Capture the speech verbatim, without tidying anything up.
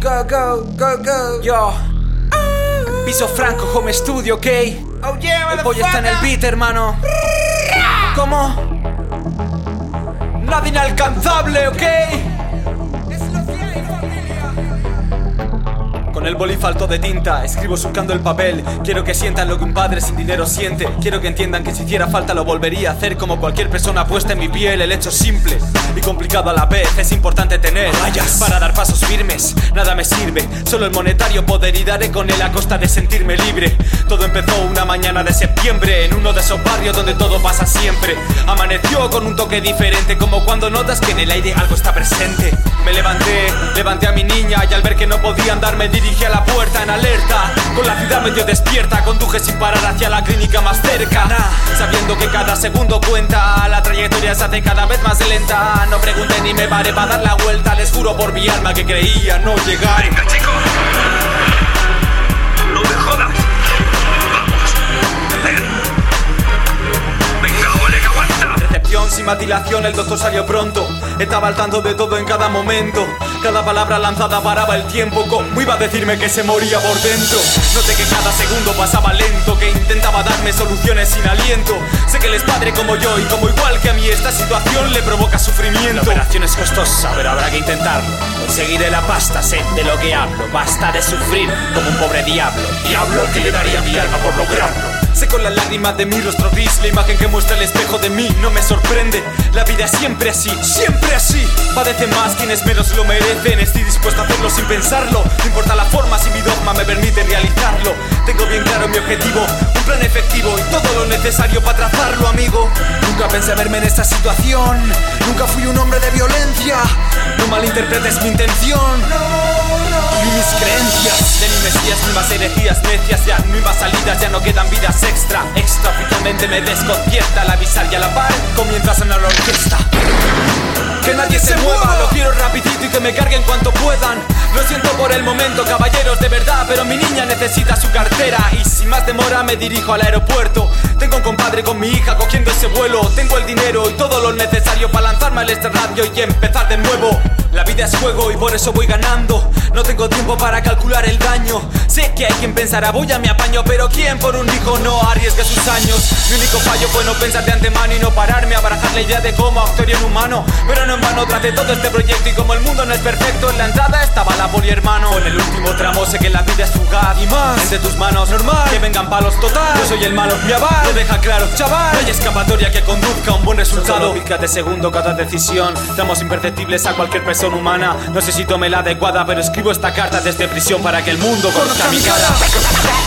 Go, go, go, go. Yo. Piso Franco, home studio, ok. Oh yeah, el pollo está en el beat, hermano. ¿Cómo? Nada inalcanzable, ok. Con el boli falto de tinta, escribo surcando el papel. Quiero que sientan lo que un padre sin dinero siente. Quiero que entiendan que si hiciera falta lo volvería a hacer como cualquier persona puesta en mi piel. El hecho simple y complicado a la vez. Es importante tener rayas para dar pasos firmes. Nada me sirve, solo el monetario poder, y daré con él a costa de sentirme libre. Todo empezó una mañana de septiembre, en uno de esos barrios donde todo pasa siempre. Amaneció con un toque diferente, como cuando notas que en el aire algo está presente. Me levanté, levanté a mi niña, y al ver que no podía andar me dirigí a la puerta en alerta. Con la ciudad medio despierta, conduje sin parar hacia la clínica más cerca, sabiendo que cada segundo cuenta. La trayectoria se hace cada vez más lenta. No pregunté ni me paré para dar la vuelta. Les juro por mi alma que creía no llegar. Venga, chico, no me jodas. Vamos, ven. Venga, ole, que aguanta. Recepción sin matilación, el doctor salió pronto. Estaba al tanto de todo en cada momento. Cada palabra lanzada paraba el tiempo. ¿Cómo iba a decirme que se moría por dentro? Noté que cada segundo pasaba lento, que intentaba darme soluciones sin aliento. Sé que él es padre como yo, y como igual que a mí esta situación le provoca sufrimiento. La operación es costosa, pero habrá que intentarlo. Conseguiré la pasta, sé de lo que hablo. Basta de sufrir como un pobre diablo. Diablo que le daría mi alma por lograrlo. Sé con las lágrimas de mi rostro gris la imagen que muestra el espejo de mí. No me sorprende, la vida es siempre así, siempre así. Padecen más quienes menos lo merecen. Estoy dispuesto a hacerlo sin pensarlo. No importa la forma si mi dogma me permite realizarlo. Tengo bien claro mi objetivo, un plan efectivo y todo lo necesario para trazarlo, amigo. Nunca pensé verme en esta situación. Nunca fui un hombre de violencia. No malinterpretes mi intención ni mis creencias. De ni mesías, ni más herejías necias. Ya no hay más salidas, ya no quedan vidas extra. Extra oficialmente me desconcierta al avisar, y a la par comienza a sonar la orquesta. Que nadie se mueva, lo quiero rapidito y que me carguen cuanto puedan. Lo siento por el momento, caballeros, de verdad, pero mi niña necesita su cartera. Y sin más demora me dirijo al aeropuerto. Tengo un compadre con mi hija cogiendo ese vuelo. Tengo el dinero y todo lo necesario para lanzarme al extrarradio y empezar de nuevo. La vida es juego y por eso voy ganando. No tengo tiempo para calcular el daño. Sé que hay quien pensará voy a mi apaño, pero ¿quién por un hijo no arriesga sus años? Mi único fallo fue no pensar de antemano y no pararme a barajar la idea de cómo actuaría un humano. Pero no en vano traté todo este proyecto, y como el mundo no es perfecto, en la entrada estaba la poli, hermano. En el último tramo sé que la vida es fugaz y más entre tus manos, normal que vengan palos, total. Yo soy el malo, mi aval lo deja claro, chaval. No hay escapatoria que conduzca a un buen resultado. Cada segundo, cada decisión, tramos imperceptibles a cualquier persona humana. No sé si tomé la adecuada, pero escribo esta carta desde prisión para que el mundo conozca mi cara.